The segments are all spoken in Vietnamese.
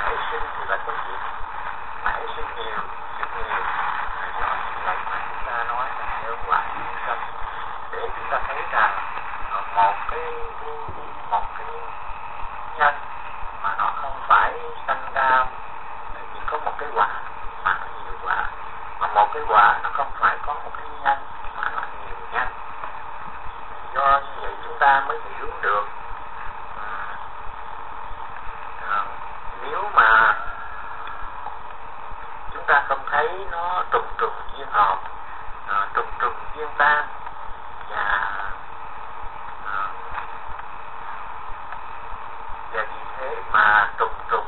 nảy sinh thì là cái gì nảy sinh nhiều việc nhiều do những lời mà chúng ta nói là nhân quả duyên sinh, để chúng ta thấy rằng một cái nhân mà nó không phải sanh ra chỉ có một cái quả mà nó nhiều quả, mà một cái quả nó không phải có một cái nhân mà nó nhiều nhân. Do như vậy chúng ta mới hiểu được nếu mà chúng ta không thấy nó trùng trùng duyên hợp, trùng trùng duyên tan, và vì thế mà trùng trùng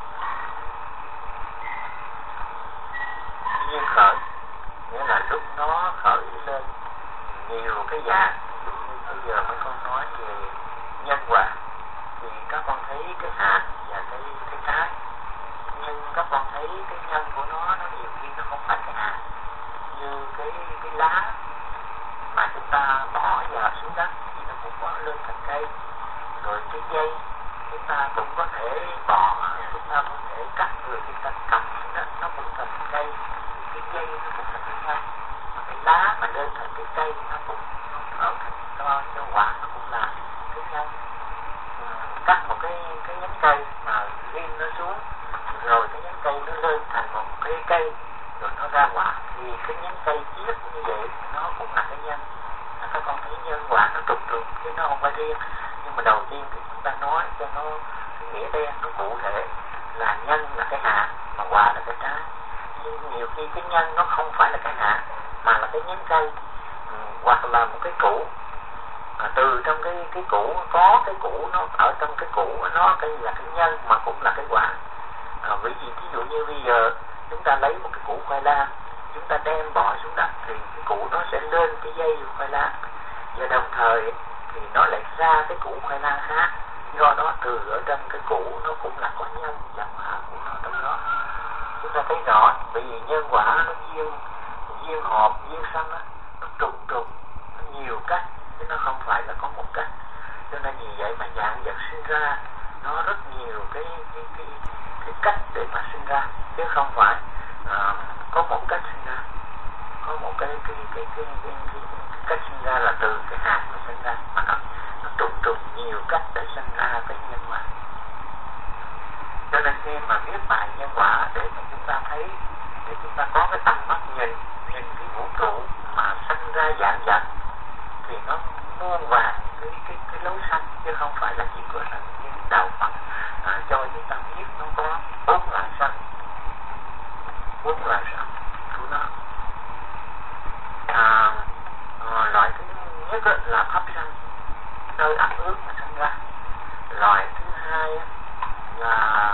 duyên khởi, nghĩa là lúc nó khởi lên nhiều cái dạng. Ví dụ như bây giờ mấy con nói về nhân quả thì các con thấy cái hạt và cái trái, nhưng các con thấy cái nhân của nó nhiều khi nó không phải cái hạt. Như cái lá mà chúng ta bỏ vào xuống đất thì nó cũng có lên thành cây, rồi cái dây chúng ta cũng có thể bỏ, chúng ta có thể cắt người, chúng ta cầm đó nó cũng thành cây, cái dây nó cũng thành cái nhân, mà cái lá mà lên thành cái cây nó cũng trở thành cho quả, nó cũng là cái nhân. Cắt một cái nhánh cây mà ghim nó xuống, rồi cái nhánh cây nó lên thành một cái cây, rồi nó ra quả, thì cái nhánh cây chiết như vậy nó cũng là cái nhân. Các con thấy nhân quả nó trùng trùng chứ nó không phải riêng. Nhưng mà đầu tiên thì chúng ta nói cho nó cái nghĩa đen nó cụ thể là nhân là cái hạt mà quả là cái trái. Nhưng nhiều khi cái nhân nó không phải là cái hạt mà là cái nhánh cây, hoặc là một cái củ. Từ trong cái củ có cái củ, nó ở trong cái củ nó cái là cái nhân mà cũng là cái quả. Bởi vì ví dụ như bây giờ chúng ta lấy một cái củ khoai lang, chúng ta đem bỏ xuống đất thì cái củ nó sẽ lên cái dây khoai lang, và đồng thời thì nó lại ra cái củ khoai lang khác. Do đó từ ở trong cái củ nó cũng là có nhân và quả của nó trong đó. Chúng ta thấy rõ, bởi vì nhân quả nó duyên hợp, duyên sanh đó, nó trùng trùng, nó nhiều cách chứ nó không phải là có một cách. Cho nên vì vậy mà dạng vật sinh ra nó rất nhiều cái cách để mà sinh ra, chứ không phải có một cách sinh ra. Có một cái cách sinh ra là từ cái hạt mà sinh ra, mà nó trùng nhiều cách để sinh ra cái nhân quả. Cho nên khi mà viết bài nhân quả để mà chúng ta thấy, để chúng ta có cái tầm mắt nhìn cái vũ trụ mà sinh ra dạng vật, thì nó muôn vàn cái lối sanh, chứ không phải là chỉ có là như đạo Phật cho chúng ta biết nó có 4 loại sanh, 4 loại sanh của nó. Loại thứ nhất là thấp sanh, nơi ấp ướt mà sinh ra. Loại thứ hai là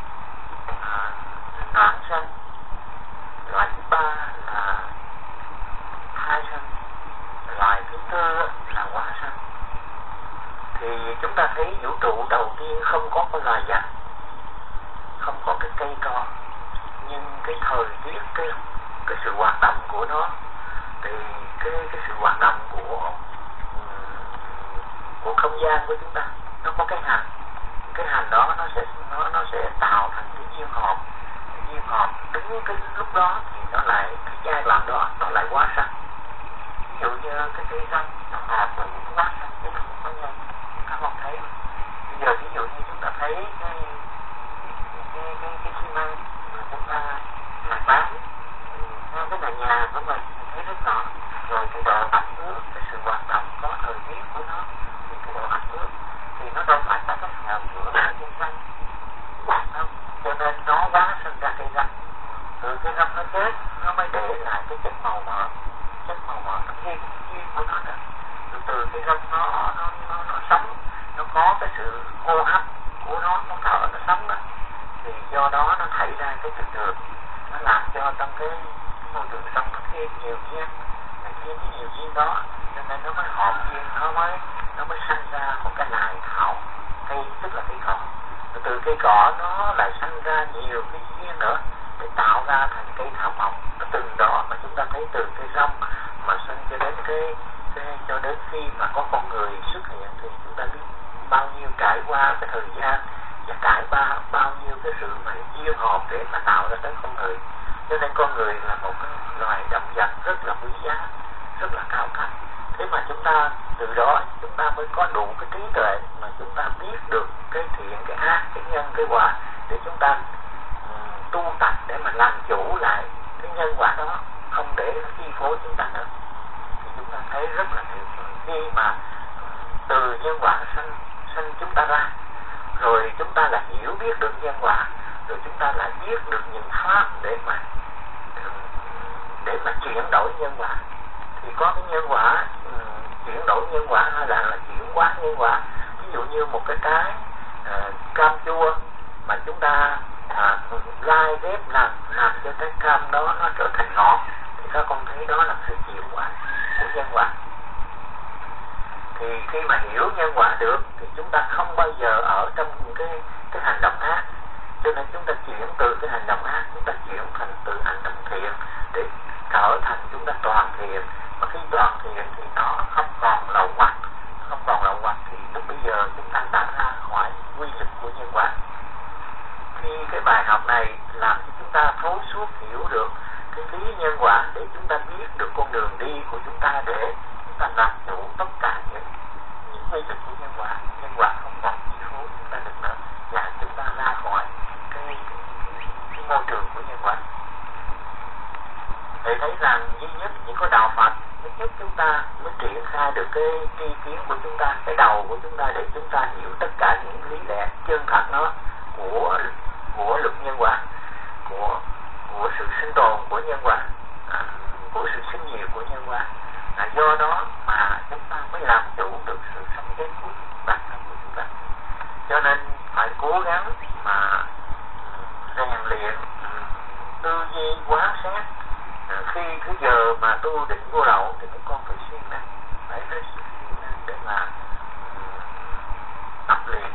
noãn sanh. Loại thứ ba là thai sanh. Loại thứ tư là quả sanh. Thì chúng ta thấy vũ trụ đầu tiên không có con loài vật, không có cái cây cỏ, nhưng cái thời tiết, cái sự hoạt động của nó, thì cái sự hoạt động của không gian của chúng ta, nó có cái hành đó nó sẽ tạo thành cái duyên hợp đến cái lúc đó thì nó lại cái giai đoạn đó nó lại hóa sanh. Ví dụ như cái cây xanh nó hợp với những hóa sanh chứ không có nhân. Các bạn thấy bây giờ ví dụ như chúng ta thấy cái xi măng mà chúng ta làm bán cái là nhà của mình thấy rất rõ. Rồi cái độ ẩm ướt, cái sự hoạt động có thời tiết của nó, thì cái độ ẩm ướt thì nó đâu phải có cái hợp của cây xanh không, cho nên nó hóa sinh ra cây răm. Từ cây răm nó chết nó mới để lại cái chất màu mỡ nó thiên của nó đó. Từ cây răm nó sống, nó có cái sự hô hấp của nó thở, nó sống đó, thì do đó nó thải ra cái chất đường, nó làm cho trong cái môi trường sống nó thêm nhiều duyên, thêm cái nhiều duyên đó, cho nên nó mới hợp duyên, nó mới sanh ra một cái loại thảo cây, tức là cây cỏ. Rồi từ cây cỏ nó lại sanh ra nhiều cái duyên nữa để tạo ra thành cây thảo mộc. Nó từng đó mà chúng ta thấy từ cây rong mà sanh cho đến cho đến khi mà có con người xuất hiện, thì chúng ta biết bao nhiêu trải qua cái thời gian và trải qua bao nhiêu cái sự mà duyên hợp để mà tạo ra tới con người. Cho nên con người là một cái loài động vật rất là quý giá, rất là cao cấp. Thế mà chúng ta từ đó chúng ta mới có đủ cái trí tuệ mà chúng ta biết được cái thiện, cái ác, cái nhân, cái quả để chúng ta tu tập để mà làm chủ lại cái nhân quả đó, không để nó chi phối chúng ta nữa. Thì chúng ta thấy rất là tuyệt vời khi mà từ nhân quả sanh chúng ta ra, rồi chúng ta là hiểu biết được nhân quả, rồi chúng ta lại biết được những pháp để mà chuyển đổi nhân quả. Thì có cái nhân quả chuyển đổi nhân quả hay là chuyển hóa nhân quả. Ví dụ như một cái trái cam chua mà chúng ta lai ghép làm cho cái cam đó nó trở thành ngọt, thì các con thấy đó là sự chuyển hóa của nhân quả. Thì khi mà hiểu nhân quả được thì chúng ta không bao giờ ở trong cái hành động ác. Cho nên chúng ta chuyển từ cái hành động ác, chúng ta chuyển thành từ hành động thiện để trở thành chúng ta toàn thiện. Mà khi toàn thiện thì nó không còn lậu hoặc, thì lúc bây giờ chúng ta đã ra khỏi quy lực của nhân quả. Khi cái bài học này làm cho chúng ta thấu suốt hiểu được cái lý nhân quả để chúng ta biết được con đường đi của chúng ta để chúng ta làm chủ tất cả những quy lực của nhân quả không còn chi phối chúng ta được nữa, và chúng ta ra khỏi cái môi trường của nhân quả. Để thấy rằng duy nhất chỉ có đạo Phật mới giúp chúng ta mới triển khai được cái tri kiến của chúng ta, cái đầu của chúng ta để chúng ta hiểu tất cả những lý lẽ chân thật nó của luật nhân quả, của sự sinh tồn của nhân quả, của sự sinh diệt của nhân quả. Do đó mà chúng ta mới làm chủ được sự sống chết của bản thân của chúng ta. Cho nên phải cố gắng mà rèn luyện tư duy quán xét. Khi cái giờ mà tu định vô lậu thì các con phải siêng năng, phải hết sức siêng năng để mà tập luyện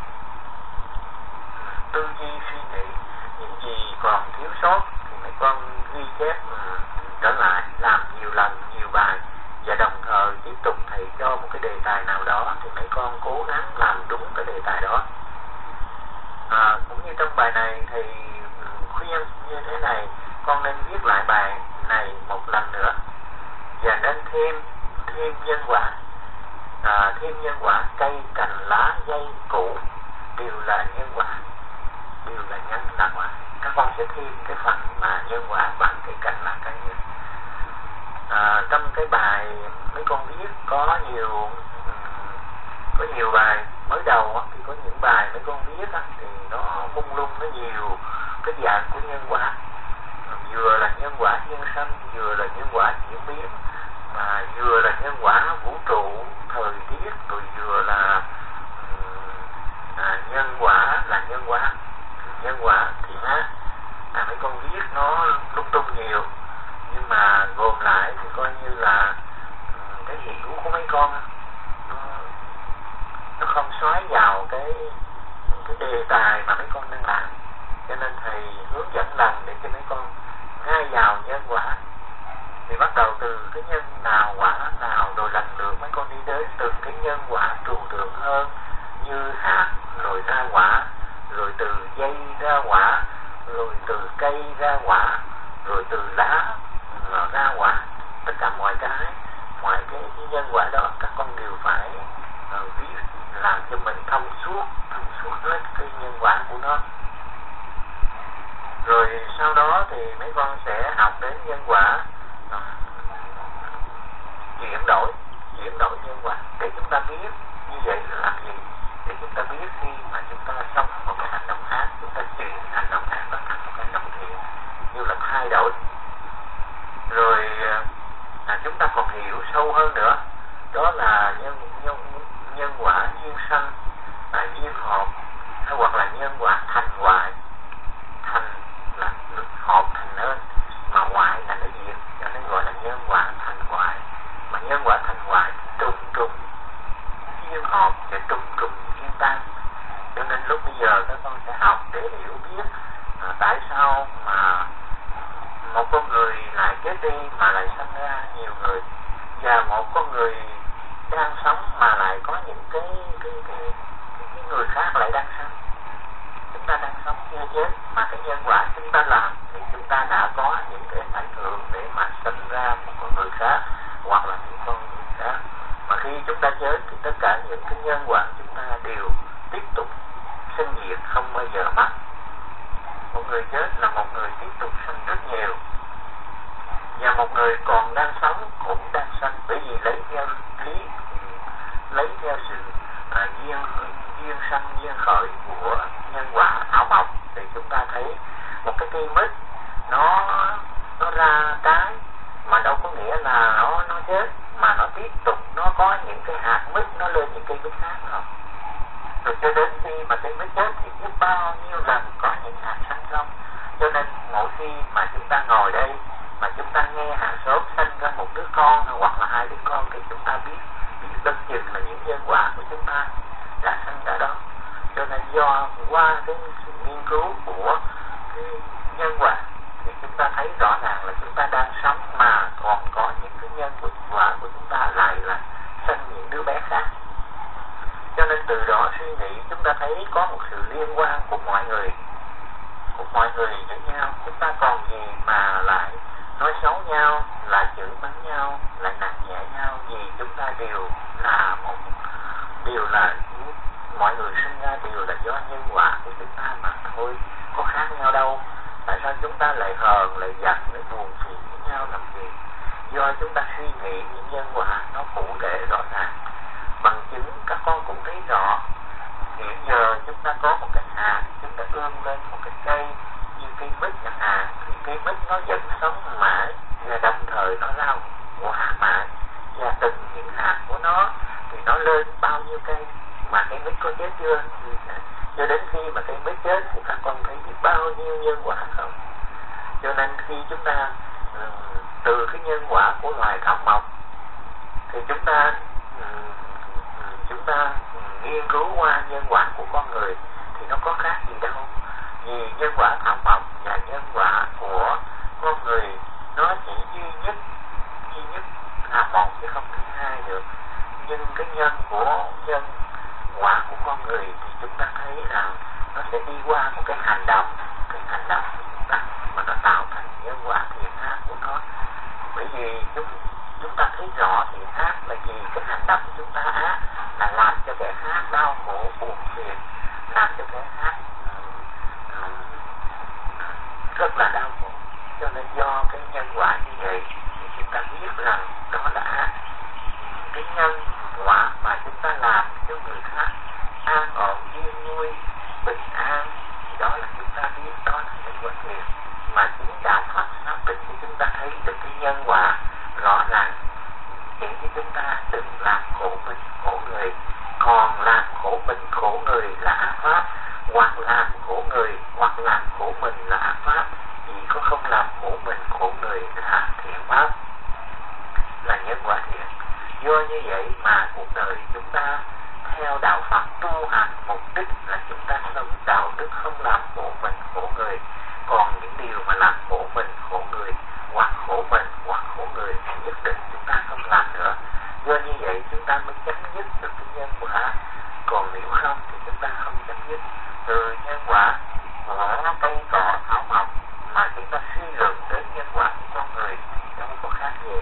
tư duy suy nghĩ. Những gì còn thiếu sót thì mấy con ghi chép trở lại, làm nhiều lần, nhiều bài, và đồng thời tiếp tục thầy cho một cái đề tài nào đó thì mấy con cố gắng làm đúng cái đề tài đó. Cũng như trong bài này thì khuyên như thế này, con nên viết lại bài này một lần nữa và nên thêm nhân quả, thêm nhân quả, cây cành lá dây củ đều là nhân quả, đều là nhân quả. Các con sẽ thêm cái phần mà nhân quả bằng cây cành lá cây. Trong cái bài mấy con viết có nhiều bài mới đầu thì có những bài mấy con viết thì nó mông lung, nó nhiều cái dạng của nhân quả, vừa là nhân quả nhân sanh, vừa là nhân quả diễn biến, mà vừa là nhân quả vũ trụ thời tiết, rồi vừa là nhân quả là nhân quả thiện ác. Mấy con viết nó lung tung nhiều, nhưng mà gồm lại thì coi như là cái hiểu của mấy con nó không xoáy vào cái đề tài mà mấy con đang làm. Cho nên thầy hướng dẫn lần để cho mấy con ngay vào nhân quả. Thì bắt đầu từ cái nhân nào quả nào, rồi lần lượt mấy con đi đến từng cái nhân quả trừu tượng hơn, như hạt rồi ra quả, rồi từ dây ra quả, rồi từ cây ra quả, rồi từ lá ra quả. Tất cả mọi cái nhân quả đó các con đều phải viết làm cho mình thông suốt hết cái nhân quả của nó. Rồi sau đó thì mấy con sẽ học đến nhân quả chuyển đổi nhân quả để chúng ta biết như vậy là làm gì, để chúng ta biết khi mà chúng ta sống một cái hành động ác, chúng ta chuyển hành động ác nó thành một hành động thiện, như là thay đổi. Rồi chúng ta còn hiểu sâu hơn nữa, đó là nhân quả duyên sanh, duyên hợp, hay hoặc là nhân quả thành hoại. Thành là hợp thành nên, mà hoại là nó diệt, cho nên gọi là nhân quả thành hoại. Mà nhân quả thành hoại trùng duyên hợp và trùng duyên tan. Cho nên lúc bây giờ các con sẽ học để hiểu biết tại sao mà một con người lại chết đi mà lại sinh ra nhiều người, và một con người đang sống mà lại có những cái người khác lại đang sống. ta đang sống chưa chết, mà cái nhân quả chúng ta làm thì chúng ta đã có những cái ảnh hưởng để mà sinh ra một con người khác hoặc là những con người khác. Mà khi chúng ta chết thì tất cả những cái nhân quả chúng ta đều tiếp tục sinh diệt, không bao giờ mất. Một người chết là một người tiếp tục sinh rất nhiều, và một người còn đang sống cũng đang sinh, bởi vì lấy theo sự duyên sanh duyên khởi của nhân quả thảo mộc, thì chúng ta thấy một cái cây mít nó ra trái, mà đâu có nghĩa là nó chết, mà nó tiếp tục nó có những cái hạt mít nó lên những cây mít khác không. Rồi cho đến khi mà cây mít chết thì biết bao nhiêu lần có những hạt sanh không. Cho nên mỗi khi mà chúng ta ngồi đây mà chúng ta nghe hàng xóm sanh ra một đứa con hoặc là hai đứa con, thì chúng ta biết đơn chừng là những nhân quả của chúng ta đã sanh ra đó. Cho nên do qua cái sự nghiên cứu của cái nhân quả thì chúng ta thấy rõ ràng là chúng ta đang sống mà còn có những cái nhân quả của chúng ta lại là sanh những đứa bé khác. Cho nên từ đó suy nghĩ chúng ta thấy có một sự liên quan của mọi người với nhau. Chúng ta còn gì mà lại nói xấu nhau, lại chửi mắng nhau, lại nặng nhẹ nhau, vì chúng ta đều là mọi người sinh ra đều là do nhân quả của chúng ta mà thôi, có khác nhau đâu. Tại sao chúng ta lại hờn, lại giận, lại buồn phiền với nhau làm gì? Do chúng ta suy nghĩ những nhân quả nó cụ thể rõ ràng. Bằng chứng các con cũng thấy rõ, hiện giờ chúng ta có một cái hạt, chúng ta ươm lên một cái cây như cây mít chẳng hạn, thì cây mít nó vẫn sống mãi và đồng thời nó ra quả mãi, và từng những hạt của nó thì nó lên bao nhiêu cây. Mà cây mít có chết chưa? Cho đến khi mà cây mít chết thì các con thấy biết bao nhiêu nhân quả không? Cho nên khi chúng ta từ cái nhân quả của loài thảo mộc thì chúng ta nghiên cứu qua nhân quả của con người thì nó có khác gì đâu. Vì nhân quả thảo mộc và nhân quả của con người nó chỉ duy nhất là một chứ không thứ hai được. Nhưng cái nhân quả của con người thì chúng ta thấy rằng nó sẽ đi qua một cái hành động của chúng ta mà nó tạo thành nhân quả thiện ác của nó. Bởi vì chúng ta thấy rõ thiện ác là gì, cái hành động của chúng ta ác là làm cho kẻ khác đau khổ buồn phiền, làm cho kẻ khác rất là đau khổ. Cho nên do cái nhân quả như vậy thì chúng ta biết rằng đó là ác. Cái nhân quả mà chúng ta làm cho người khác an ổn yên vui bình an thì đó là chúng ta biết đó là nhân quả thiện. Mà chính đạo Phật xác định cho chúng ta thấy được cái nhân quả rõ ràng, chỉ cho chúng ta đừng làm khổ mình khổ người. Còn làm khổ mình khổ người là ác pháp, hoặc làm khổ người hoặc làm khổ mình là ác pháp. Chỉ có không làm khổ mình khổ người là thiện pháp, là nhân quả thiện. Do như vậy mà cuộc đời chúng ta theo đạo Phật tu hành mục đích là chúng ta sống đạo đức, không làm khổ mình khổ người. Còn những điều mà làm khổ mình khổ người, hoặc khổ mình hoặc khổ người thì nhất định chúng ta không làm nữa. Do như vậy chúng ta mới chấm dứt được cái nhân quả. Còn nếu không thì chúng ta không chấm dứt. Từ nhân quả của cây cỏ thảo mộc mà chúng ta suy luận đến nhân quả của con người thì đâu có khác gì.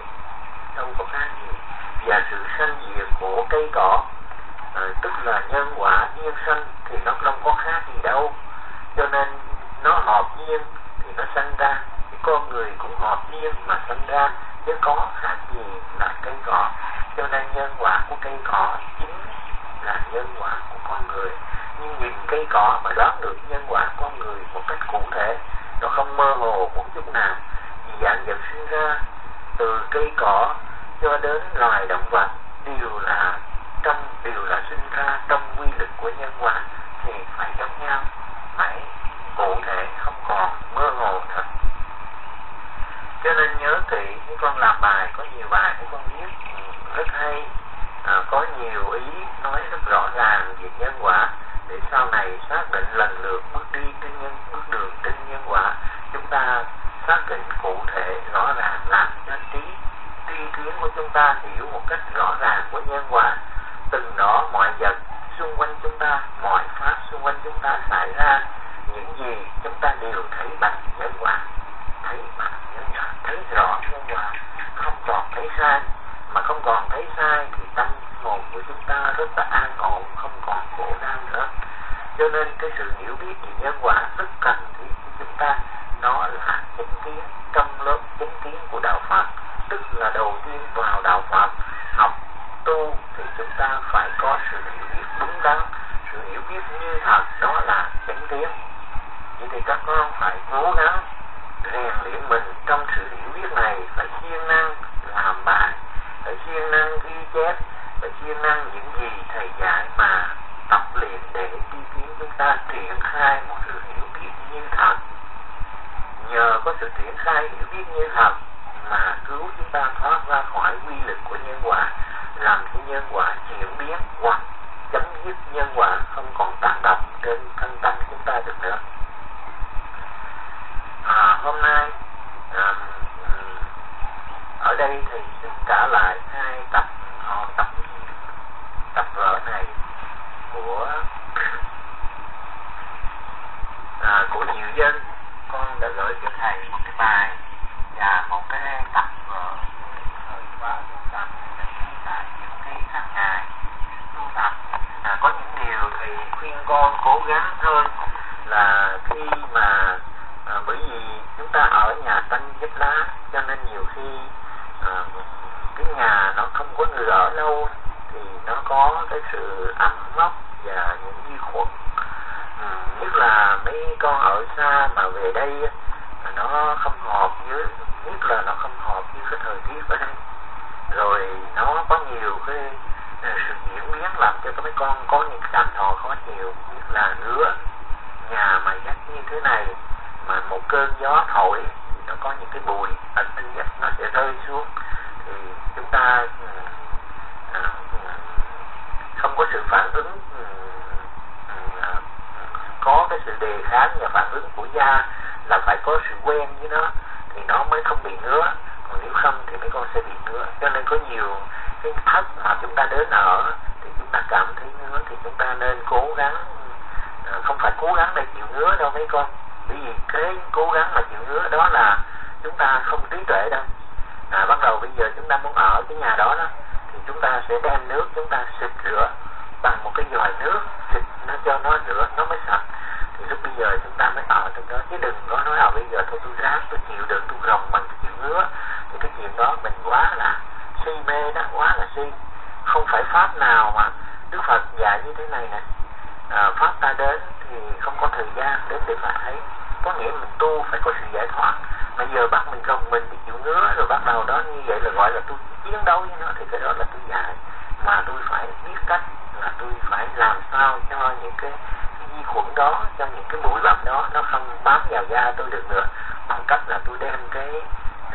Và sự sanh diệt của cây cỏ tức là nhân quả duyên sanh thì nó không có khác gì đâu. Cho nên nó hợp duyên thì nó sanh ra, cái con người cũng hợp duyên mà sanh ra, chứ có khác gì là cây cỏ. Cho nên nhân quả của cây cỏ chính là nhân quả của con người. Nhưng nhìn cây cỏ mà đoán được nhân quả con người một cách cụ thể, nó không mơ hồ một chút nào. Vì dạng vật sinh ra từ cây cỏ cho đến loài động vật đều là sinh ra trong quy luật của nhân quả thì phải giống nhau, phải cụ thể, không còn mơ hồ nữa. Cho nên nhớ kỹ, những con làm bài có nhiều bài của con viết rất hay, có nhiều ý nói rất rõ ràng về nhân quả để sau này xác định lần lượt bước đường trên nhân quả. Chúng ta xác định cụ thể rõ ràng, làm cho tri kiến của chúng ta hiểu một cách rõ ràng của nhân quả. Từng đó mọi vật xung quanh chúng ta, mọi pháp xung quanh chúng ta xảy ra những gì chúng ta đều thấy bằng nhân quả, thấy bằng nhân quả, thấy rõ nhân quả, không còn thấy sai. Mà không còn thấy sai thì tâm hồn của chúng ta rất là an ổn, không còn khổ đau nữa. Cho nên cái sự hiểu biết về nhân quả rất cần thiết của chúng ta. Nó là chánh kiến trong lớp chánh kiến của đạo Phật. Tức là đầu tiên vào đạo Phật học tu thì chúng ta phải có sự hiểu biết đúng đắn, sự hiểu biết như thật, đó là chánh kiến. Vậy thì các con phải cố gắng rèn luyện mình trong sự hiểu biết này, phải siêng năng làm bài, phải siêng năng ghi chép, phải siêng năng những gì thầy dạy mà tập luyện để đi tiến chúng ta triển khai một sự hiểu biết như thật. Nhờ có sự triển khai hiểu biết như thật mà cứu chúng ta thoát ra khỏi quy lực của nhân quả, làm cho nhân quả chuyển biến hoặc chấm dứt nhân quả không còn tác động trên thân tâm chúng ta được nữa. Hôm nay ở đây thì xin trả lại hai tập vở này của nhiều dân. Con đã gửi cho thầy một cái bài và một cái tập vở thời khóa tu tập tại những cái hàng ngày tu tập. Có những điều thì khuyên con cố gắng hơn là khi mà bởi vì chúng ta ở nhà tranh vách lá, cho nên nhiều khi cái nhà nó không có người ở lâu thì nó có cái sự ẩm mốc và những vi khuẩn. Nhất là mấy con ở xa mà về đây nó không hợp với, nhất là nó không hợp với cái thời tiết ở đây, rồi nó có nhiều cái sự diễn biến làm cho mấy con có những cảm thọ khó chịu, nhất là ngứa. Nhà mà dắt như thế này mà một cơn gió thổi thì nó có những cái bụi ở trên dắt nó sẽ rơi xuống, thì chúng ta không có sự phản ứng, có cái sự đề kháng và phản ứng của da, là phải có sự quen với nó thì nó mới không bị ngứa, còn nếu không thì mấy con sẽ bị ngứa. Cho nên có nhiều cái thất mà chúng ta đến ở thì chúng ta cảm thấy ngứa thì chúng ta nên cố gắng, không phải cố gắng để chịu ngứa đâu mấy con, bởi vì cái cố gắng mà chịu ngứa đó là chúng ta không trí tuệ đâu. Bắt đầu bây giờ chúng ta muốn ở cái nhà đó thì chúng ta sẽ đem nước chúng ta xịt rửa bằng một cái vòi nước, xịt nó cho nó rửa nó mới sạch, thì lúc bây giờ chúng ta mới ở trong đó. Chứ đừng có nói bây giờ thôi tôi ráng tôi chịu đựng tôi rồng bằng tôi chịu ngứa, thì cái chuyện đó mình quá là si mê đó, quá là si. Không phải pháp nào mà Đức Phật dạy như thế này nè, pháp ta đến thì không có thời gian đến để mà thấy, có nghĩa mình tu phải có sự giải thoát. Mà giờ bắt mình gồng mình thì chịu ngứa rồi bắt đầu đó như vậy là gọi là tôi chiến đấu với nó, thì cái đó là tôi dạy. Mà tôi phải biết cách là tôi phải làm sao cho những cái vi khuẩn đó, cho những cái bụi bặm đó nó không bám vào da tôi được nữa, bằng cách là tôi đem cái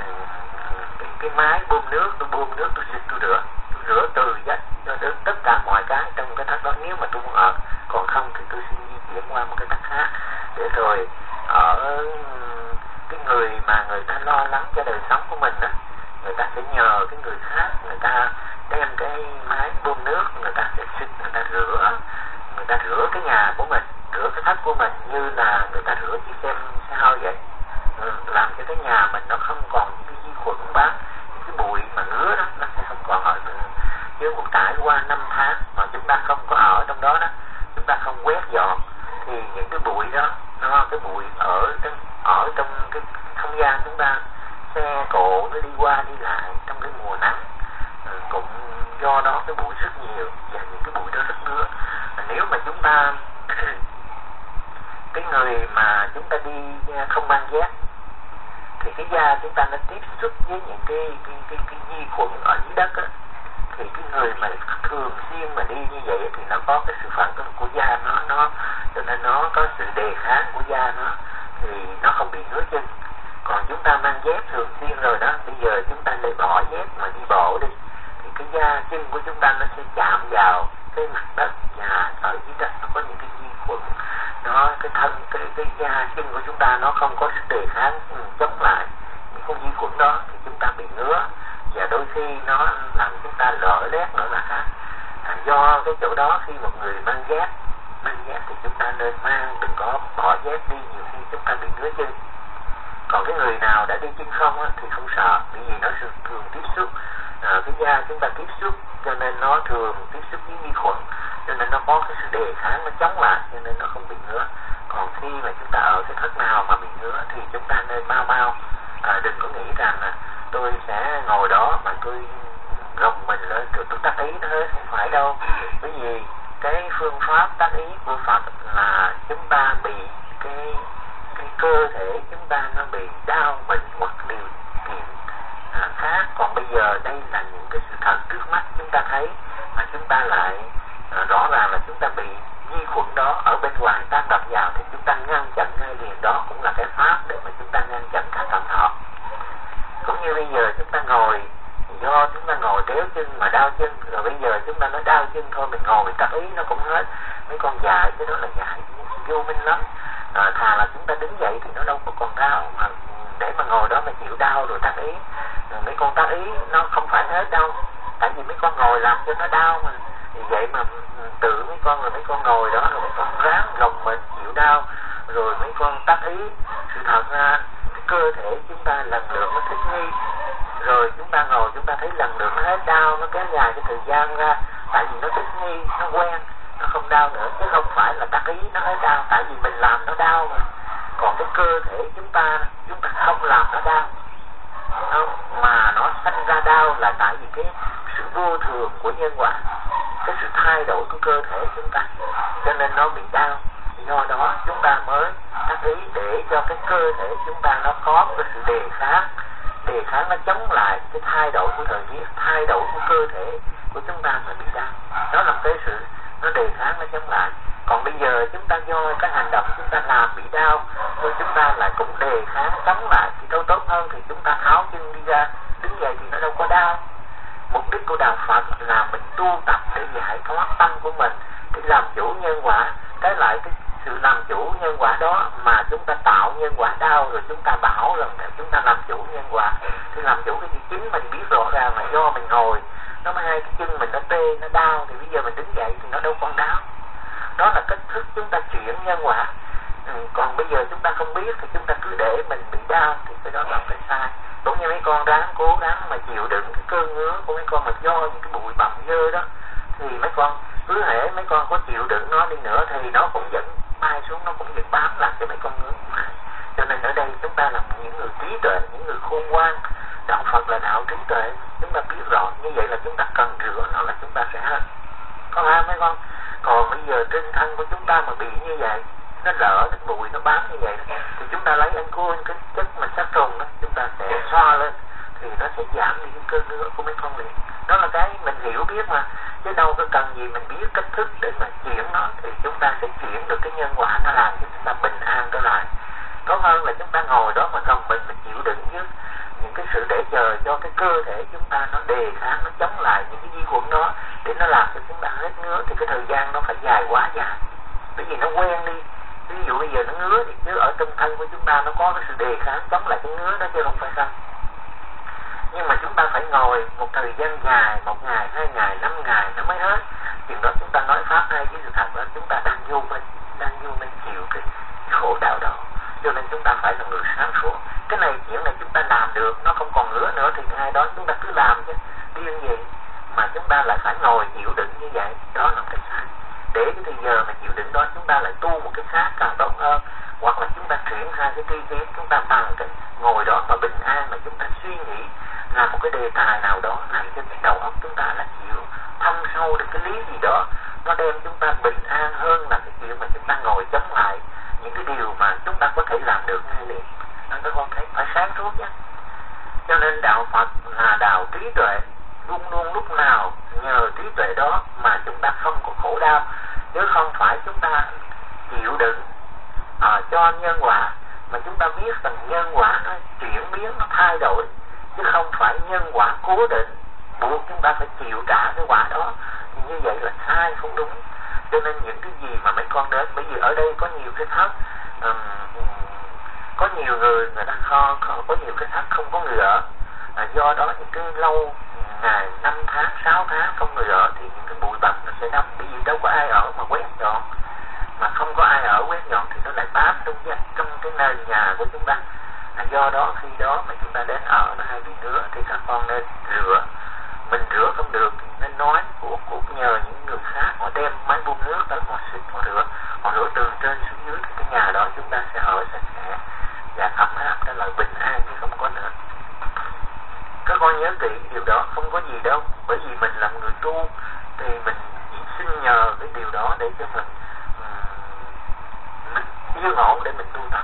máy bơm nước, tôi xịt tôi rửa từ dách cho đến tất cả mọi cái trong cái thất đó, nếu mà tôi muốn ở. Còn không thì tôi xin di chuyển qua một cái thất khác, để rồi ở cái người mà người ta lo lắng cho đời sống của mình đó, người ta sẽ nhờ cái người khác, người ta đem cái máy bơm nước, người ta sẽ xịt, người ta rửa cái nhà của mình, rửa cái thất của mình như là người ta rửa chiếc xe sao vậy. Làm cho cái nhà mình nó không còn những cái vi khuẩn bám, những cái bụi mà ngứa đó nó sẽ không còn ở nữa. Chứ một trải qua 5 tháng mà chúng ta không có ở trong đó chúng ta không quét dọn thì những cái bụi đó, cái bụi ở trong cái không gian chúng ta, xe cộ nó đi qua đi lại trong cái mùa nắng, cũng do đó cái bụi rất nhiều và những cái bụi đó rất ngứa. Nếu mà chúng ta cái người mà chúng ta đi không mang dép thì cái da chúng ta nó tiếp xúc với những cái vi khuẩn ở dưới đất á, thì cái người mà thường xuyên mà đi như vậy thì nó có cái sự phản ứng của da nó cho nên nó có sự đề kháng của da nó, thì nó không bị ngứa chân. Còn chúng ta mang dép thường xuyên rồi đó, bây giờ chúng ta lại bỏ dép mà đi bộ đi thì cái da chân của chúng ta nó sẽ chạm vào cái mặt đất, và ở dưới đất nó có những cái vi khuẩn, nó cái da chân của chúng ta nó không có sức đề kháng chống lại những con vi khuẩn đó, thì chúng ta bị ngứa, và đôi khi nó làm chúng ta lở loét nữa là khác. Do cái chỗ đó khi một người mang dép thì chúng ta nên mang, đừng có bỏ bỏ dép đi nhiều khi chúng ta bị ngứa chân. Còn cái người nào đã đi chân không á, thì không sợ, bởi vì nó thường tiếp xúc, cái da chúng ta tiếp xúc, cho nên nó thường tiếp xúc với vi khuẩn, cho nên nó có cái sự đề kháng, nó chống lại, cho nên nó không bị ngứa. Còn khi mà chúng ta ở cái thất nào mà bị ngứa thì chúng ta nên mau đừng có nghĩ rằng là tôi sẽ ngồi đó mà tôi gồng mình lên rồi tôi tác ý nó hết, không phải đâu. Bởi vì cái phương pháp tác ý của Phật là chúng ta bị cái cơ thể chúng ta nó bị đau bệnh hoặc điều kiện khác. Còn bây giờ đây là những cái sự thật trước mắt chúng ta thấy, mà chúng ta lại rõ ràng là chúng ta bị vi khuẩn đó ở bên ngoài tác động vào, thì chúng ta ngăn chặn ngay liền. Đó cũng là cái pháp để mà chúng ta ngăn chặn cả tâm thọ. Cũng như bây giờ chúng ta ngồi, do chúng ta ngồi kéo chân mà đau chân, rồi bây giờ chúng ta nói đau chân thôi, mình ngồi mình tác ý nó cũng hết. Mấy con dại cái đó là dại vô minh lắm. Thà là chúng ta đứng dậy thì nó đâu có còn đau, mà để mà ngồi đó mà chịu đau rồi tác ý. Rồi mấy con tác ý nó không phải hết đâu, tại vì mấy con ngồi làm cho nó đau mà. Vì vậy mà tự mấy con rồi mấy con ngồi đó rồi mấy con ráng gồng mình chịu đau, rồi mấy con tác ý. Sự thật ra cái cơ thể chúng ta lần lượt nó thích nghi, rồi chúng ta ngồi chúng ta thấy lần lượt nó hết đau, nó kéo dài cái thời gian ra, tại vì nó thích nghi, nó quen, nó không đau nữa, chứ không phải là tác ý nó hết đau, tại vì mình làm nó đau mà. Còn cái cơ thể chúng ta không làm nó đau, mà nó sanh ra đau là tại vì cái sự vô thường của nhân quả, cái sự thay đổi của cơ thể chúng ta, cho nên nó bị đau. Do đó chúng ta mới tác ý để cho cái cơ thể chúng ta nó có cái sự đề kháng nó chống lại cái thay đổi của thời tiết, thay đổi của cơ thể của chúng ta mà bị đau. Đó là cái sự nó đề kháng, nó chống lại. Còn bây giờ chúng ta do cái hành động chúng ta làm bị đau, rồi chúng ta lại cũng đề kháng chống lại, thì đâu tốt hơn thì chúng ta tháo chân đi ra, đứng dậy thì nó đâu có đau. Mục đích của đạo Phật là mình tu tập để giải thoát tâm của mình, để làm chủ nhân quả. Cái lại cái sự làm chủ nhân quả đó mà chúng ta tạo nhân quả đau, rồi chúng ta bảo rằng chúng ta làm chủ nhân quả. Thì làm chủ cái gì? Chính mình biết rõ ràng là do mình ngồi nó mới hai cái chân mình nó tê, nó đau, thì bây giờ mình đứng dậy thì nó đâu còn đau. Đó là cách thức chúng ta chuyển nhân quả. Còn bây giờ chúng ta không biết thì chúng ta cứ để mình bị đau, thì cái đó là cái sai. Cũng như mấy con ráng cố gắng mà chịu đựng cái cơn ngứa của mấy con, mà do những cái bụi bặm dơ đó, thì mấy con cứ hễ mấy con có chịu đựng nó đi nữa thì nó cũng vẫn bay xuống, nó cũng vẫn bám lại cho mấy con ngứa. Cho nên ở đây chúng ta là những người trí tuệ, những người khôn ngoan. Đạo Phật là đạo trí tuệ, chúng ta biết rõ như vậy là chúng ta cần rửa nó là chúng ta sẽ hết. Có hai mấy con. Còn bây giờ trên thân của chúng ta mà bị như vậy, nó lỡ cái bụi nó bám như vậy, thì chúng ta lấy alcohol, cái chất mà sát trùng đó, chúng ta sẽ xoa lên thì nó sẽ giảm đi cái cơn ngứa của mấy con liền. Đó là cái mình hiểu biết mà, chứ đâu có cần gì mình biết cách thức để mà chuyển nó, thì chúng ta sẽ chuyển được cái nhân quả, nó làm cho chúng ta bình an trở lại. Tốt hơn là chúng ta ngồi đó mà gồng mình chịu đựng với những cái sự để chờ cho cái cơ thể chúng ta nó đề kháng, nó chống lại những cái vi khuẩn đó, để nó làm cho chúng ta hết ngứa, thì cái thời gian nó phải dài quá dài, bởi vì nó quen đi. Ví dụ bây giờ nó ngứa thì chứ ở trong thân của chúng ta nó có cái sự đề kháng chống lại cái ngứa đó, chứ không phải sao. Nhưng mà chúng ta phải ngồi một thời gian dài, 1 ngày, 2 ngày, 5 ngày nó mới hết. Chừng đó chúng ta nói pháp hay, với sự thật là chúng ta đang vô minh chịu cái khổ đau đó. Cho nên chúng ta phải là người sáng suốt. Cái này chuyện này chúng ta làm được, nó không còn ngứa nữa thì ngày đó chúng ta cứ làm chứ điên gì mà chúng ta lại phải ngồi chịu đựng như vậy. Đó là cái sai. Để cái thời giờ mà chịu đựng đó chúng ta lại tu một cái xác càng tốt hơn, hoặc là chúng ta chuyển sang cái tri kiến, chúng ta bằng cái ngồi đó mà bình an, mà chúng ta suy nghĩ là một cái đề tài nào đó làm cho cái đầu óc chúng ta là chịu thâm sâu được cái lý gì đó, nó đem chúng ta bình an hơn là cái chuyện mà chúng ta ngồi chống lại những cái điều mà chúng ta có thể làm được ngay liền. Các con thấy phải sáng suốt nhé. Cho nên đạo Phật là đạo trí tuệ, luôn luôn lúc nào nhờ trí tuệ đó mà chúng ta không có khổ đau, chứ không phải chúng ta chịu đựng cho nhân quả, mà chúng ta biết rằng nhân quả nó chuyển biến, nó thay đổi, chứ không phải nhân quả cố định buộc chúng ta phải chịu trả cái quả đó. Thì như vậy là sai, không đúng. Cho nên những cái gì mà mấy con đến, bởi vì ở đây có nhiều cái thất, có nhiều người ta có nhiều cái thất không có người ở, do đó những cái lâu ngày 5 tháng 6 tháng không người ở thì những cái bụi bặm nó sẽ đóng, bởi vì đâu có ai ở mà quét dọn, mà không có ai ở quét dọn thì nó lại bám trong cái nơi nhà của chúng ta. Do đó khi đó mà chúng ta đến ở nó hay bị ngứa thì các con nên rửa. Mình rửa không được thì nên nói của nhờ những người khác, họ đem máy phun nước tới họ xịt, họ rửa từ trên xuống dưới thì cái nhà đó chúng ta sẽ ở sạch sẽ và ấm áp, đó là bình an chứ không có nữa. Các con nhớ kỹ điều đó, không có gì đâu, bởi vì mình là người tu thì mình chỉ xin nhờ cái điều đó để cho mình yên ổn để mình tu tập.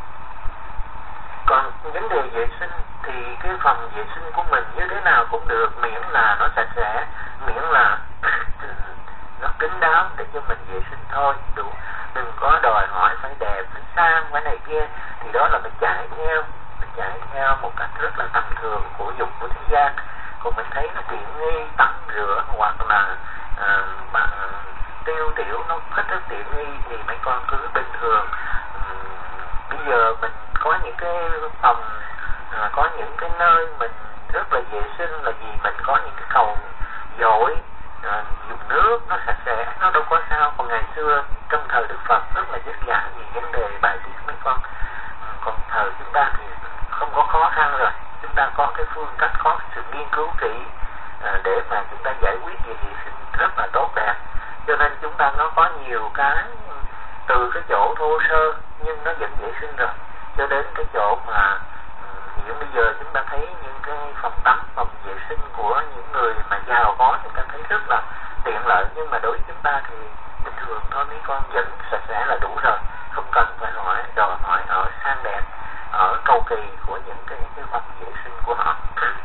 Còn vấn đề vệ sinh thì cái phòng vệ sinh của mình như thế nào cũng được, miễn là nó sạch sẽ, miễn là nó kín đáo để cho mình vệ sinh thôi, đủ. Đừng có đòi hỏi phải đẹp, phải sang, phải này kia, thì đó là mình chạy theo một cách rất là tầm thường của dục của thế gian. Còn mình thấy nó tiện nghi, tắm rửa hoặc là bằng tiêu tiểu nó hết rất tiện nghi thì mấy con cứ bình thường. Bây giờ mình có những cái phòng, có những cái nơi mình rất là vệ sinh là vì mình có những cái cầu dội, dùng nước nó sạch sẽ, nó đâu có sao. Còn ngày xưa trong thời Đức Phật rất là vất vả vì vấn đề bài tiết mấy con. Còn thời chúng ta thì không có khó khăn rồi, chúng ta có cái phương cách, có sự nghiên cứu kỹ để mà chúng ta giải quyết về vệ sinh rất là tốt đẹp. Cho nên chúng ta nó có nhiều cái từ cái chỗ thô sơ nhưng nó vẫn vệ sinh rồi, cho đến cái chỗ mà hiện bây giờ chúng ta thấy những cái phòng tắm, phòng vệ sinh của những người mà giàu có chúng ta thấy rất là tiện lợi, nhưng mà đối với chúng ta thì bình thường thôi, mấy con vẫn sạch sẽ là đủ rồi, không cần phải đòi hỏi ở sang đẹp, ở cầu kỳ của những cái phòng vệ sinh của họ.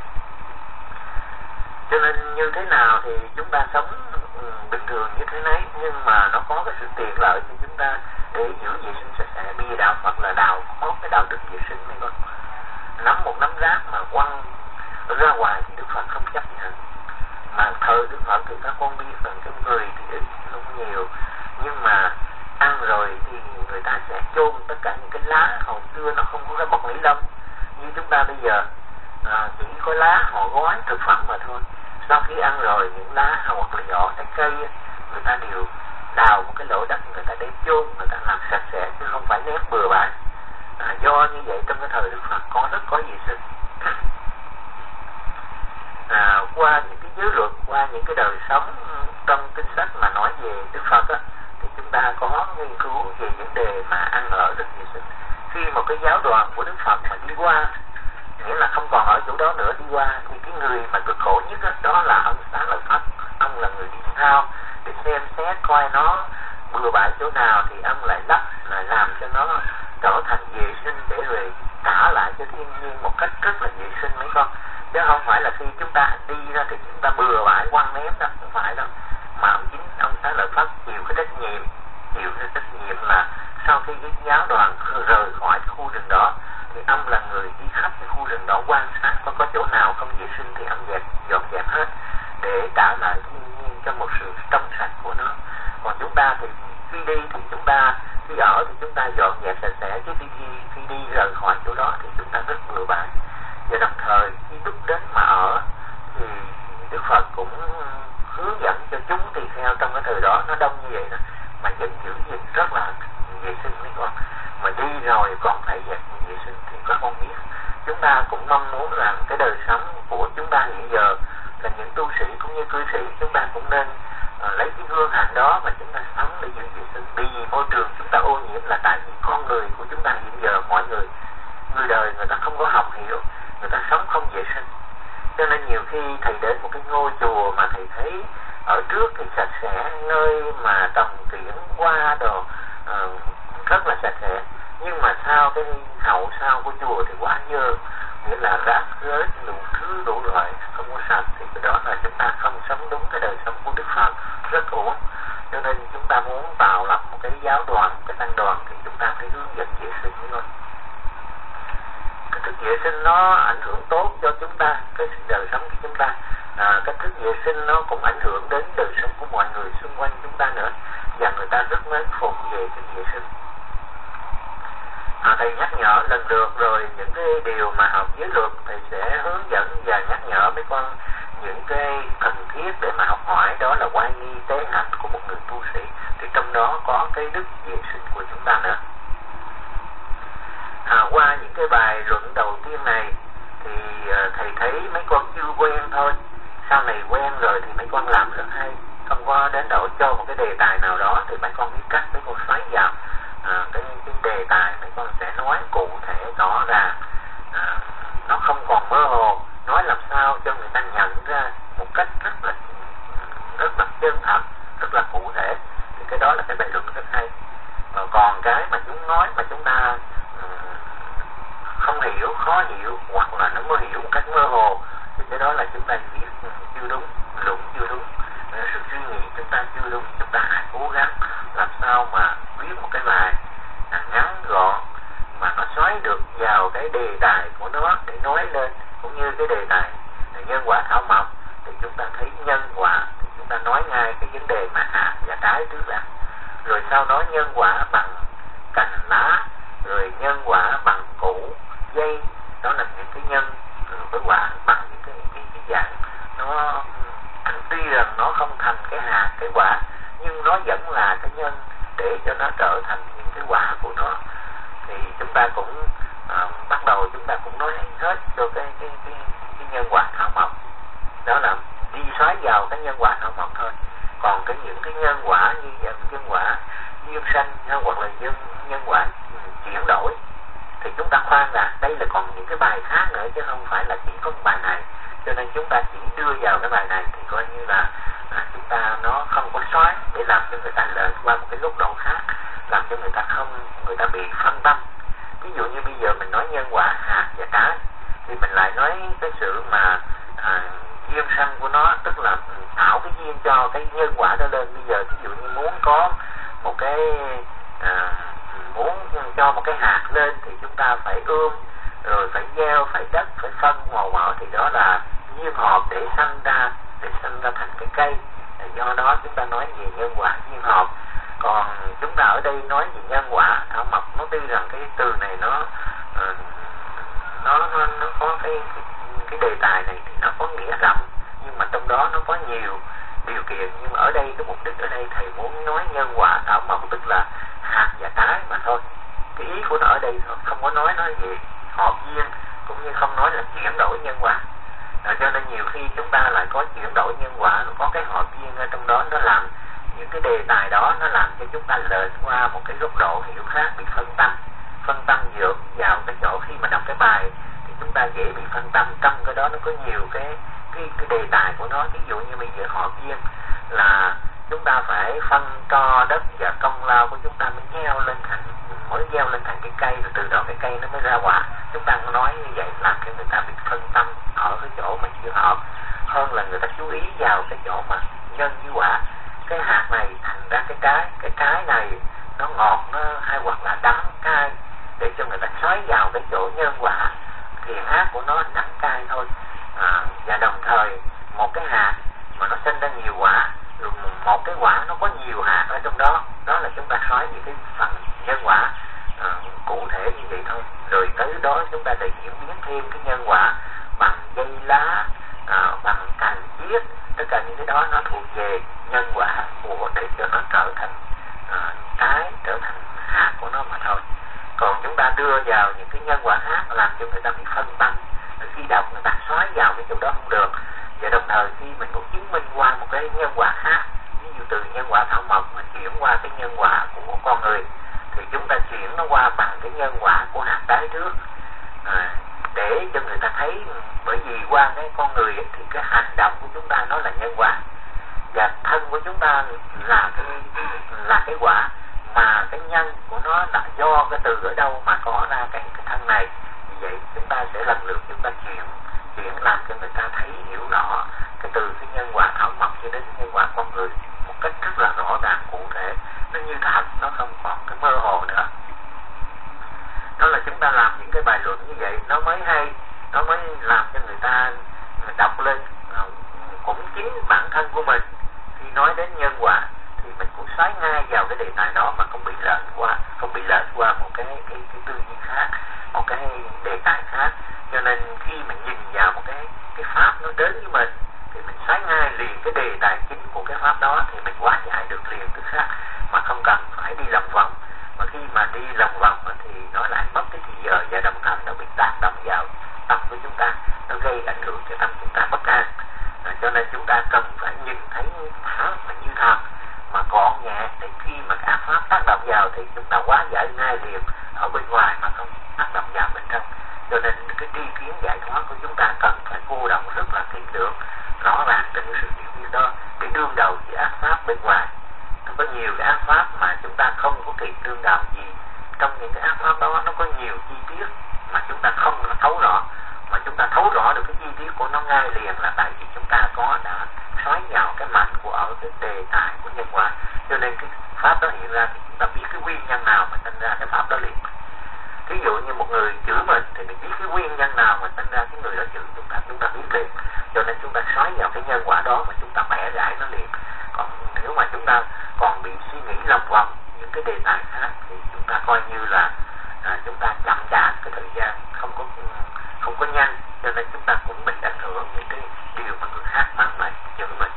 Cho nên như thế nào thì chúng ta sống bình thường như thế đấy, nhưng mà nó có cái sự tiện lợi cho chúng ta để giữ vệ sinh sạch sẽ. Bia đạo Phật là có cái đạo đức vệ sinh mấy con. Nắm một nắm rác mà quăng ra ngoài thì Đức Phật không chấp nhận. Mà thời Đức Phật thì các con biết rằng cái người thì ít không nhiều, nhưng mà ăn rồi thì người ta sẽ chôn tất cả những cái lá. Hồi xưa nó không có cái bọc ni lông như chúng ta bây giờ, chỉ có lá họ gói thực phẩm mà thôi. Sau khi ăn rồi những lá hoặc là vỏ trái cây người ta đều đào một cái lỗ đất, người ta đem chôn, người ta làm sạch sẽ chứ không phải ném bừa bãi. Do như vậy trong cái thời Đức Phật rất có vệ sinh. Qua những cái giới luật, qua những cái đời sống trong kinh sách mà nói về Đức Phật á, thì chúng ta có nghiên cứu về vấn đề mà ăn ở rất vệ sinh. Khi một cái giáo đoàn của Đức Phật mà đi qua, nghĩa là không còn ở chỗ đó nữa, đi qua thì cái người mà cực khổ nhất đó là ông Xá Lợi Phất. Ông là người đi theo để xem xét coi nó bừa bãi chỗ nào thì ông lại lắp, lại làm cho nó trở thành vệ sinh để rồi trả lại cho thiên nhiên một cách rất là vệ sinh mấy con. Chứ không phải là khi chúng ta đi ra thì chúng ta bừa bãi quăng ném đâu, không phải đâu. Mà ông Xá Lợi Phất chịu cái trách nhiệm là sau khi cái giáo đoàn rời khỏi cái khu rừng đó thì ông là người đi khắp cái khu rừng đó quan sát có chỗ nào không vệ sinh thì ông dọn dẹp hết để trả lại thiên nhiên cho một sự trong sạch của nó. Còn chúng ta thì khi đi thì chúng ta khi ở thì chúng ta dọn dẹp sạch sẽ, chứ khi đi rời khỏi chỗ đó thì chúng ta rất bừa bãi. Và đồng thời khi Đức đến mà ở thì Đức Phật cũng hướng dẫn cho chúng tùy theo trong cái thời đó nó đông như vậy đó mà vẫn giữ gìn rất là vệ sinh mấy con. Mà đi rồi còn phải vệ sinh thì các con biết. Chúng ta cũng mong muốn rằng cái đời sống của chúng ta hiện giờ là những tu sĩ cũng như cư sĩ, chúng ta cũng nên lấy cái hương hạnh đó mà chúng ta sống để giữ vệ sinh. Vì môi trường chúng ta ô nhiễm là tại vì con người của chúng ta hiện giờ, mọi người đời người ta không có học hiểu, người ta sống không vệ sinh. Cho nên nhiều khi thầy đến một cái ngôi chùa mà thầy thấy ở trước thì sạch sẽ, nơi mà trồng kiển hoa đồ rất là sạch sẽ, nhưng mà sau cái hậu sau của chùa thì quá dơ, nghĩa là rác rưới đủ thứ đủ loại không có sạch, thì cái đó là chúng ta không sống đúng cái đời sống của Đức Phật, rất uổng. Cho nên chúng ta muốn tạo lập một cái giáo đoàn, một cái tăng đoàn thì chúng ta phải hướng dẫn vệ sinh thôi. Cái thức vệ sinh nó ảnh hưởng tốt cho chúng ta, cái đời sống của chúng ta. Cái thức vệ sinh nó cũng ảnh hưởng đến đời sống của mọi người xung quanh chúng ta nữa, và người ta rất mến phục về cái vệ sinh. Thầy nhắc nhở lần lượt rồi những cái điều mà học giới luật thầy sẽ hướng dẫn và nhắc nhở mấy con những cái cần thiết để mà học hỏi, đó là oai nghi tế hạnh của một người tu sĩ, thì trong đó có cái đức vệ sinh của chúng ta nữa. cái bài luận đầu tiên này thì thầy thấy mấy con chưa quen thôi, sau này quen rồi thì mấy con làm rất hay, không có đến độ cho một cái đề tài nào đó thì mấy con biết cách mấy con xoáy vào cái đề tài, mấy con sẽ nói cụ thể rõ ràng, nó không còn mơ hồ, nói làm sao cho người ta nhận ra một cách rất là chân thật, rất là cụ thể, thì cái đó là cái bài luận rất hay. Còn cái mà chúng nói mà chúng ta không hiểu, khó hiểu hoặc là nó mới hiểu một cách mơ hồ thì cái đó là chúng ta viết chưa đúng, luận chưa đúng, sự suy nghĩ chúng ta chưa đúng. Chúng ta hãy cố gắng làm sao mà viết một cái bài ngắn gọn mà nó xoáy được vào cái đề tài của nó để nói lên. Cũng như cái đề tài nhân quả thảo mộc thì chúng ta thấy nhân quả thì chúng ta nói ngay cái vấn đề mà hạt và trái trước đã, rồi sau đó nhân quả bằng cành lá, rồi nhân quả bằng củ dây, đó là những cái nhân với quả bằng những cái dạng nó tuy rằng nó không thành cái hạt cái quả nhưng nó vẫn là cái nhân để cho nó trở thành những cái quả của nó. Thì chúng ta cũng bắt đầu chúng ta cũng nói hết cho cái nhân quả thảo mộc, đó là đi xoáy vào cái nhân quả thảo mộc thôi. Còn những cái nhân quả như vậy, nhân quả duyên sanh hoặc là nhân quả chuyển đổi thì chúng ta khoan ra, đây là còn những cái bài khác nữa chứ không phải là chỉ có một bài này, cho nên chúng ta chỉ đưa vào cái bài này thì coi như là chúng ta nó không có xoáy để làm cho người ta lệch qua một cái góc độ khác, làm cho người ta bị phân tâm. Ví dụ như bây giờ mình nói nhân quả hạt và trái thì mình lại nói cái sự mà duyên sanh của nó, tức là tạo cái duyên cho cái nhân quả đó lên. Bây giờ ví dụ như muốn có một cái muốn cho một cái hạt lên thì chúng ta phải ươm, rồi phải gieo, phải đất, phải phân màu mỡ, thì đó là duyên hợp để sanh ra thành cái cây. Do đó chúng ta nói về nhân quả duyên hợp. Còn chúng ta ở đây nói về nhân quả thảo mộc, nó tuy rằng cái từ này nó có cái đề tài này thì nó có nghĩa rộng, nhưng mà trong đó nó có nhiều điều kiện. Nhưng mà ở đây cái mục đích ở đây thầy muốn nói nhân quả thảo mộc tức là hạt và trái mà thôi. Cái ý của nó ở đây thôi, không có nói về hợp duyên, cũng như không nói là chuyển đổi nhân quả. Cho nên nhiều khi chúng ta lại có chuyển đổi nhân quả, có cái hợp duyên ở trong đó, nó làm những cái đề tài đó nó làm cho chúng ta lệch qua một cái góc độ hiểu khác, bị phân tâm dựa vào cái chỗ khi mà đọc cái bài thì chúng ta dễ bị phân tâm. Trong cái đó nó có nhiều cái đề tài của nó. Ví dụ như bây giờ hợp duyên là chúng ta phải phân cho đất và công lao của chúng ta mới gieo lên thành cái cây, rồi từ đó cái cây nó mới ra quả. Chúng ta nói như vậy làm cho người ta bị phân tâm ở cái chỗ mà chưa hợp, hơn là người ta chú ý vào cái chỗ mà nhân với quả. Cái hạt này thành ra cái trái này nó ngọt, nó hay hoặc là đắng cay, để cho người ta xoáy vào cái chỗ nhân quả thiện ác của nó đắng cay thôi. Và đồng thời một cái hạt mà nó sinh ra nhiều quả, rồi một cái quả nó có nhiều hạt ở trong đó, đó là chúng ta nói về cái phần nhân quả cụ thể như vậy thôi. Rồi tới đó chúng ta lại diễn biến thêm cái nhân quả bằng dây lá, bằng cành chiết, tất cả những cái đó nó thuộc về nhân quả của để cho nó trở thành trái, trở thành hạt của nó mà thôi. Còn chúng ta đưa vào những cái nhân quả khác làm cho người ta bị phân tâm, khi đọc người ta xoáy vào cái chỗ đó không được. Và đồng thời khi mình cũng chứng minh qua một cái nhân quả khác, ví dụ từ nhân quả thảo mộc mà chuyển qua cái nhân quả của con người, thì chúng ta chuyển nó qua bằng cái nhân quả của hạt trái trước, để cho người ta thấy. Bởi vì qua cái con người thì cái hành động của chúng ta nó là nhân quả, và thân của chúng ta là cái quả, mà cái nhân của nó là do cái từ ở đâu mà có ra cái thân này. Vì vậy chúng ta sẽ lần lượt chúng ta chuyển làm cho người ta thấy hiểu rõ cái từ cái nhân quả thảo mộc cho đến nhân quả con người một cách rất là rõ ràng cụ thể, nó như thật, nó không còn cái mơ hồ nữa. Đó là chúng ta làm những cái bài luận như vậy nó mới hay, nó mới làm cho người ta đọc lên. Cũng chính bản thân của mình khi nói đến nhân quả thì mình cũng xoáy ngay vào cái đề tài đó mà không bị lệch qua một cái tư duy khác, một cái đề tài khác. Cho nên khi mình nhìn vào một cái pháp nó đến với mình thì mình xoáy ngay liền cái đề tài chính của cái pháp đó, thì mình hóa giải được liền tức khác mà không cần phải đi lòng vòng. Mà khi mà đi lòng vòng thì nó lại mất cái thời giờ và đồng thời nó bị tác động vào tâm của chúng ta, nó gây ảnh hưởng cho tâm chúng ta bất an. Cho nên chúng ta cần phải nhìn thấy pháp mà như thật, mà gọn nhẹ, để khi mà ác pháp tác động vào thì chúng ta hóa giải ngay liền ở bên ngoài mà không tác động vào bên trong. Cho nên cái tri kiến giải thoát của chúng ta cần phải cô động rất là kỹ lưỡng, rõ ràng trên sự hiểu biết đó để đương đầu với ác pháp bên ngoài. Có nhiều cái ác pháp mà chúng ta không có kịp đương đầu gì. Trong những cái ác pháp đó nó có nhiều chi tiết mà chúng ta không thấu rõ, mà chúng ta thấu rõ được cái chi tiết của nó ngay liền là tại vì chúng ta đã xoáy vào cái mạch của ở cái đề tài của nhân quả. Cho nên cái pháp đó hiện ra thì chúng ta biết cái nguyên nhân nào mà sinh ra cái pháp đó liền. Ví dụ như một người chửi mình thì mình biết cái nguyên nhân nào mà sinh ra cái người đó chửi chúng ta biết liền. Cho nên chúng ta xoáy vào cái nhân quả đó mà chúng ta bẻ gãy nó liền. Còn nếu mà chúng ta còn bị suy nghĩ lòng vòng những cái đề tài khác thì chúng ta coi như là chúng ta chậm chạp cái thời gian không có nhanh, cho nên chúng ta cũng bị ảnh hưởng những cái điều mà người khác mắng mình, chửi mình.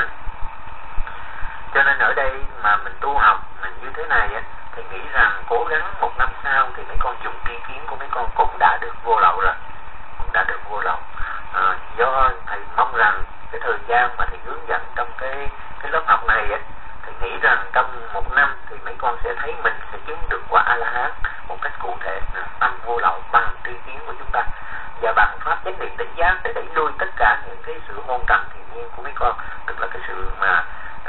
Cho nên ở đây mà mình tu học mình như thế này thì nghĩ rằng cố gắng 1 năm sau thì mấy con dùng tri kiến của mấy con cũng đã được vô lậu rồi, cũng đã được vô lậu. Do thầy mong rằng cái thời gian mà thầy hướng dẫn trong cái lớp học này thì nghĩ rằng trong 1 năm thì mấy con sẽ thấy mình sẽ chứng được quả A-la-hán một cách cụ thể, tâm vô lậu bằng tri kiến của chúng ta và bằng pháp chánh niệm tỉnh giác để đẩy lui tất cả những cái sự hôn trầm thiền nhiên của mấy con, tức là cái sự mà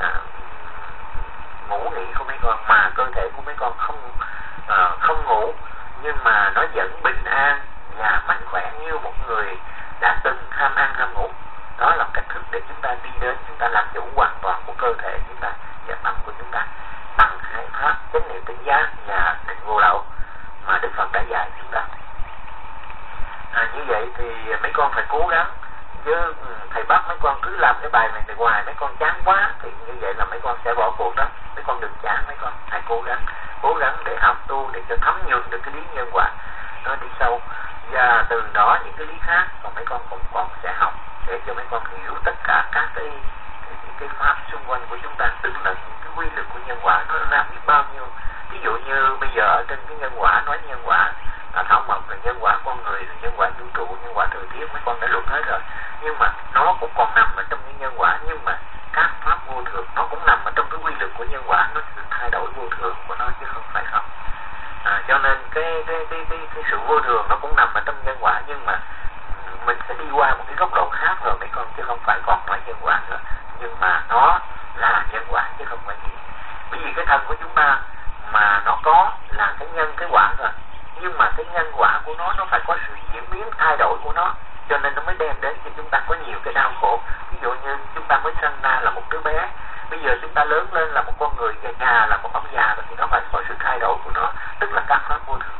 ngủ nghỉ của mấy con, mà cơ thể của mấy con không ngủ nhưng mà nó vẫn bình an và mạnh khỏe như một người đã từng ham ăn ham ngủ. Đó là cách thức để chúng ta đi đến, chúng ta làm chủ hoàn toàn của cơ thể chúng ta và tâm của chúng ta bằng hai pháp chánh niệm tỉnh giác và định vô lậu mà Đức Phật đã dạy chúng ta. Như vậy thì mấy con phải cố gắng, chứ thầy bắt mấy con cứ làm cái bài này từ ngoài mấy con chán quá thì như vậy là mấy con sẽ bỏ cuộc đó. Mấy con đừng chán, mấy con hãy cố gắng để học tu để cho thấm nhuần được cái lý nhân quả nó đi sâu, và từ đó những cái lý khác còn mấy con cũng còn sẽ học để cho mấy con hiểu tất cả các cái pháp xung quanh của chúng ta, tức là những cái quy luật của nhân quả nó ra biết bao nhiêu. Ví dụ như bây giờ ở trên cái nhân quả, nói nhân quả thảo mộc là nhân quả con người, là nhân quả vũ trụ, nhân quả thời tiết, mấy con đã luận hết rồi. Nhưng mà nó cũng còn nằm ở trong cái nhân quả, nhưng mà các pháp vô thường nó cũng nằm ở trong cái quy luật của nhân quả, nó sự thay đổi vô thường của nó chứ không phải không. Cho nên cái sự vô thường nó cũng nằm ở trong nhân quả, nhưng mà mình sẽ đi qua một cái góc độ khác rồi mấy con, chứ không phải còn phải nhân quả nữa, nhưng mà nó là nhân quả chứ không phải gì. Bởi vì cái thân của chúng ta mà nó có là cái nhân cái quả rồi, nhưng mà cái nhân quả của nó phải có sự diễn biến thay đổi của nó, cho nên nó mới đem đến cho chúng ta có nhiều cái đau khổ. Ví dụ như chúng ta mới sinh ra là một đứa bé, bây giờ chúng ta lớn lên là một con người già là một ông già rồi, thì nó phải có sự thay đổi của nó, tức là các pháp vô thường.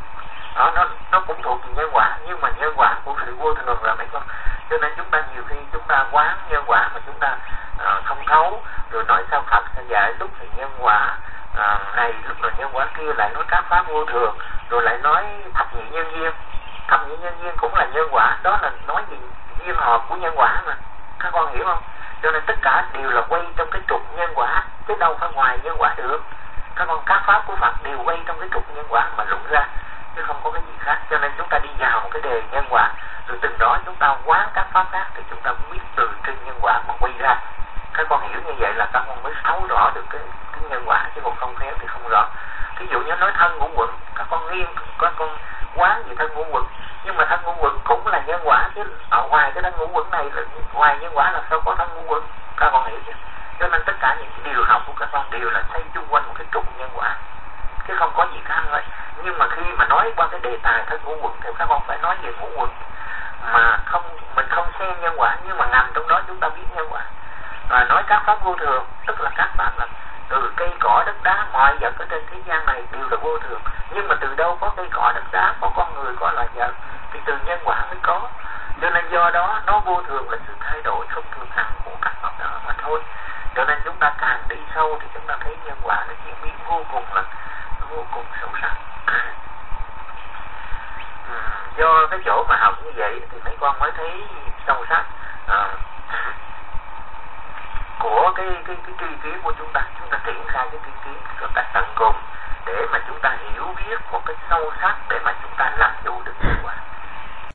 Nó cũng thuộc về nhân quả, nhưng mà nhân quả của sự vô thường là mấy con. Cho nên chúng ta nhiều khi chúng ta quán nhân quả mà chúng ta không thấu, rồi nói sao Phật sẽ dạy lúc thì nhân quả này, lúc là nhân quả kia, lại nói các pháp vô thường, rồi lại nói thập nhị nhân duyên. Thập nhị nhân duyên cũng là nhân quả, đó là nói gì duyên hợp của nhân quả mà, các con hiểu không? Cho nên tất cả đều là quay trong cái trục nhân quả, chứ đâu phải ngoài nhân quả được. Các pháp của Phật đều quay trong cái trục nhân quả mà luận ra, chứ không có cái gì khác. Cho nên chúng ta đi vào một cái đề nhân quả, rồi từ đó chúng ta quán các pháp khác thì chúng ta biết từ trên nhân quả mà quay ra. Các con hiểu như vậy là các con mới thấu rõ được cái nhân quả, chứ còn không khéo thì không rõ. Ví dụ như nói thân ngũ quẩn, các con quán gì thân ngũ quẩn, nhưng mà thân ngũ quẩn cũng là nhân quả, chứ ở ngoài cái thân ngũ quẩn này là ngoài nhân quả là sao có thân ngũ quẩn, các con hiểu chưa? Cho nên tất cả những cái điều học của các con đều là xoay chung quanh một cái trục nhân quả, chứ không có gì khác hết. Nhưng mà khi mà nói qua cái đề tài thân ngũ quẩn thì các con phải nói về ngũ quẩn, mà mình không xem nhân quả, nhưng mà nằm trong đó chúng ta biết nhân quả. Và nói các pháp vô thường, tức là các pháp là từ cây cỏ đất đá, mọi vật ở trên thế gian này đều là vô thường. Nhưng mà từ đâu có cây cỏ đất đá, có con người, có loài vật, thì từ nhân quả mới có. Cho nên do đó nó vô thường là sự thay đổi không thường hằng của các pháp đó mà thôi. Cho nên chúng ta càng đi sâu thì chúng ta thấy nhân quả là diễn biến vô cùng sâu sắc. Do cái chỗ mà học như vậy thì mấy con mới thấy sâu sắc của cái tri kiến của chúng ta triển khai cái tri kiến một cách tận cùng để mà chúng ta hiểu biết một cái sâu sắc để mà chúng ta làm chủ